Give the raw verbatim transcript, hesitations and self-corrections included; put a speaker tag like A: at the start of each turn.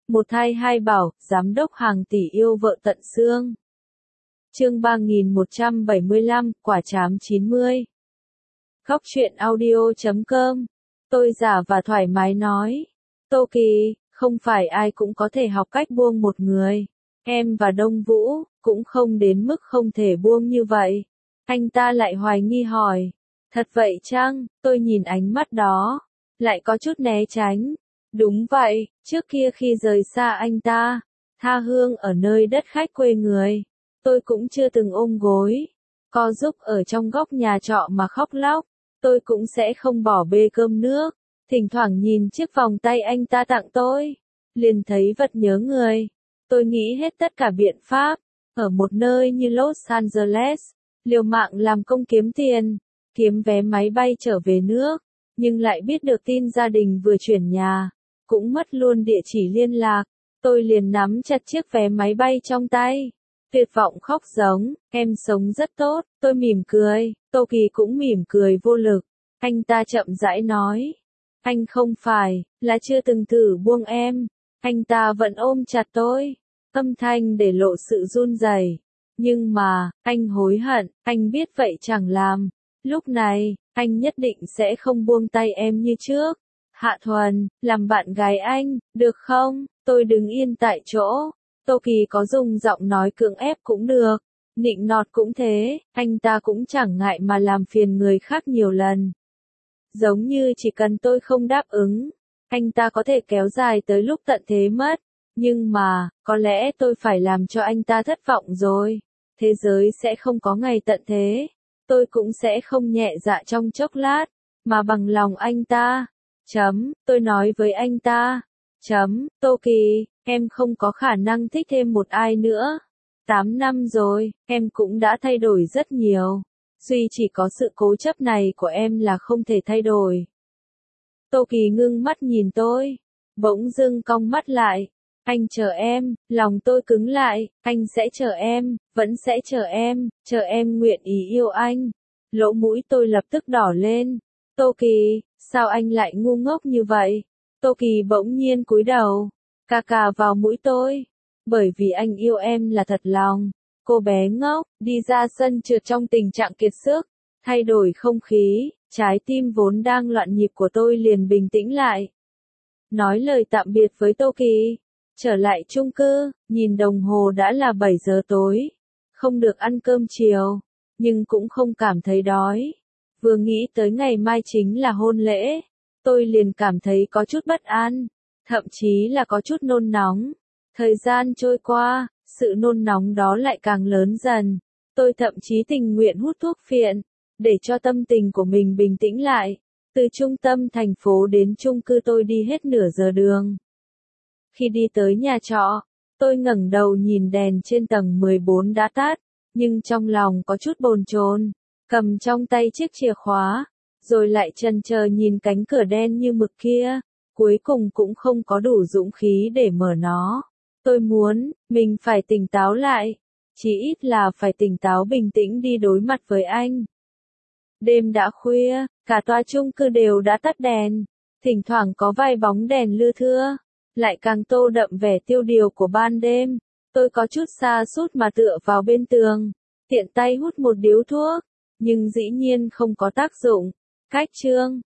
A: Một thai hai bảo, giám đốc hàng tỷ yêu vợ tận xương. Chương ba nghìn một trăm bảy mươi lăm, quả trám chín mươi. Góc truyện audio chấm com. Tôi giả và thoải mái nói. Tô Kỳ, không phải ai cũng có thể học cách buông một người. Em và Đông Vũ, cũng không đến mức không thể buông như vậy. Anh ta lại hoài nghi hỏi. Thật vậy chăng? Tôi nhìn ánh mắt đó. Lại có chút né tránh. Đúng vậy, trước kia khi rời xa anh ta, tha hương ở nơi đất khách quê người, tôi cũng chưa từng ôm gối, co giúp ở trong góc nhà trọ mà khóc lóc, tôi cũng sẽ không bỏ bê cơm nước, thỉnh thoảng nhìn chiếc vòng tay anh ta tặng tôi, liền thấy vật nhớ người. Tôi nghĩ hết tất cả biện pháp, ở một nơi như Los Angeles, liều mạng làm công kiếm tiền, kiếm vé máy bay trở về nước, nhưng lại biết được tin gia đình vừa chuyển nhà. Cũng mất luôn địa chỉ liên lạc, tôi liền nắm chặt chiếc vé máy bay trong tay, tuyệt vọng khóc giống, em sống rất tốt, tôi mỉm cười, Tô Kỳ cũng mỉm cười vô lực, anh ta chậm rãi nói, anh không phải, là chưa từng thử buông em, anh ta vẫn ôm chặt tôi, âm thanh để lộ sự run rẩy, nhưng mà, anh hối hận, anh biết vậy chẳng làm, lúc này, anh nhất định sẽ không buông tay em như trước. Hạ Thuần, làm bạn gái anh, được không? Tôi đứng yên tại chỗ. Tô Kỳ có dùng giọng nói cưỡng ép cũng được. Nịnh nọt cũng thế, anh ta cũng chẳng ngại mà làm phiền người khác nhiều lần. Giống như chỉ cần tôi không đáp ứng, anh ta có thể kéo dài tới lúc tận thế mất. Nhưng mà, có lẽ tôi phải làm cho anh ta thất vọng rồi. Thế giới sẽ không có ngày tận thế. Tôi cũng sẽ không nhẹ dạ trong chốc lát, mà bằng lòng anh ta. Chấm, tôi nói với anh ta. Chấm, Tô Kỳ, em không có khả năng thích thêm một ai nữa. Tám năm rồi, em cũng đã thay đổi rất nhiều. Duy chỉ có sự cố chấp này của em là không thể thay đổi. Tô Kỳ ngưng mắt nhìn tôi. Bỗng dưng cong mắt lại. Anh chờ em, lòng tôi cứng lại. Anh sẽ chờ em, vẫn sẽ chờ em, chờ em nguyện ý yêu anh. Lỗ mũi tôi lập tức đỏ lên. Tô Kỳ, sao anh lại ngu ngốc như vậy? Tô Kỳ bỗng nhiên cúi đầu, cà cà vào mũi tôi. Bởi vì anh yêu em là thật lòng. Cô bé ngốc, đi ra sân trượt trong tình trạng kiệt sức, thay đổi không khí, trái tim vốn đang loạn nhịp của tôi liền bình tĩnh lại. Nói lời tạm biệt với Tô Kỳ, trở lại chung cư, nhìn đồng hồ đã là bảy giờ tối. Không được ăn cơm chiều, nhưng cũng không cảm thấy đói. Vừa nghĩ tới ngày mai chính là hôn lễ, tôi liền cảm thấy có chút bất an, thậm chí là có chút nôn nóng. Thời gian trôi qua, sự nôn nóng đó lại càng lớn dần. Tôi thậm chí tình nguyện hút thuốc phiện, để cho tâm tình của mình bình tĩnh lại. Từ trung tâm thành phố đến chung cư tôi đi hết nửa giờ đường. Khi đi tới nhà trọ, tôi ngẩng đầu nhìn đèn trên tầng mười bốn đã tắt, nhưng trong lòng có chút bồn chồn. Cầm trong tay chiếc chìa khóa, rồi lại chần chờ nhìn cánh cửa đen như mực kia, cuối cùng cũng không có đủ dũng khí để mở nó. Tôi muốn, mình phải tỉnh táo lại, chỉ ít là phải tỉnh táo bình tĩnh đi đối mặt với anh. Đêm đã khuya, cả tòa chung cư đều đã tắt đèn, thỉnh thoảng có vài bóng đèn lưa thưa, lại càng tô đậm vẻ tiêu điều của ban đêm. Tôi có chút sa sút mà tựa vào bên tường, tiện tay hút một điếu thuốc. Nhưng dĩ nhiên không có tác dụng. Cách chương,